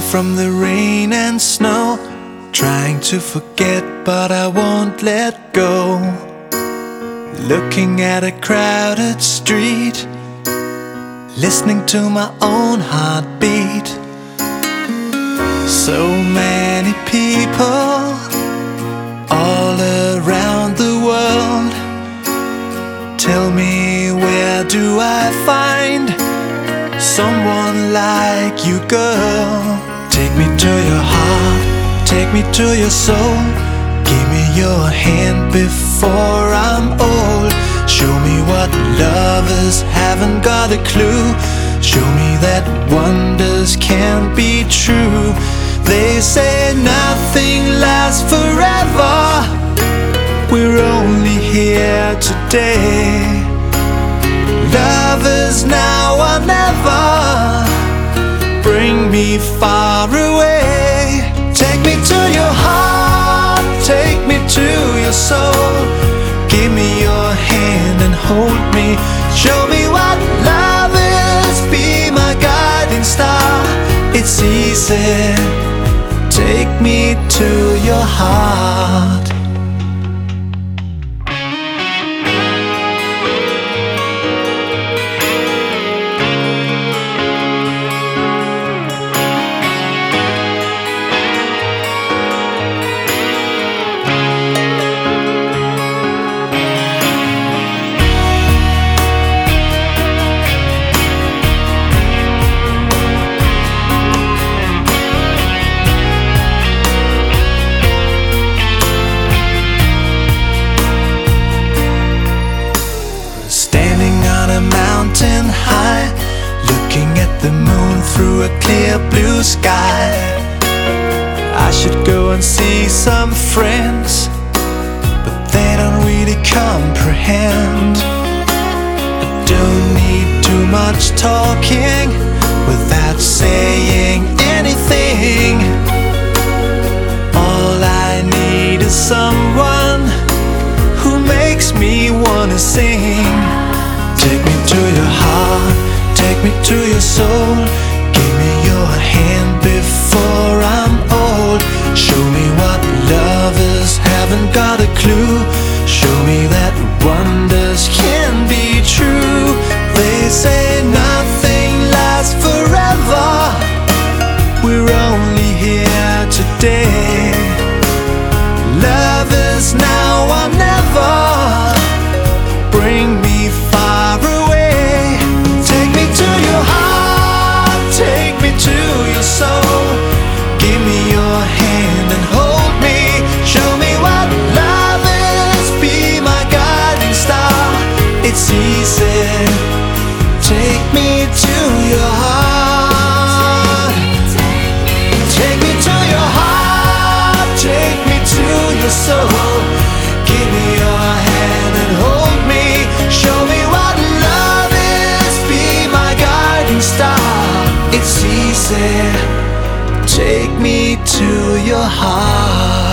from the rain and snow, trying to forget but I won't let go. Looking at a crowded street, listening to my own heartbeat. So many people all around the world. Tell me, where do I find someone like you, girl? Take me to your heart, take me to your soul. Give me your hand before I'm old. Show me what lovers haven't got a clue. Show me that wonders can't be true. They say nothing lasts forever. We're only here today. Lovers now or never. Bring me far away. Take me to your heart, take me to your soul. Give me your hand and hold me. Show me what love is, be my guiding star. It's easy, take me to your heart. Mountain high, looking at the moon through a clear blue sky. I should go and see some friends, but they don't really comprehend. I don't need too much talking without saying anything. All I need is someone who makes me wanna sing. Take me to your heart, take me to your soul. Give me your hand before I'm old. Show me what lovers haven't got a clue. Show me that wonders can be true. They say nothing lasts forever. We're only here today. Lovers now or never. Bring me far away. Take me to your heart, take me to your soul. Give me your hand and hold me. Show me what love is, be my guiding star. It's easy, take me to your heart. Take me to your heart, take me to your soul. Give me your hand and hold me. Show me what love is, be my guiding star. It's easy, take me to your heart.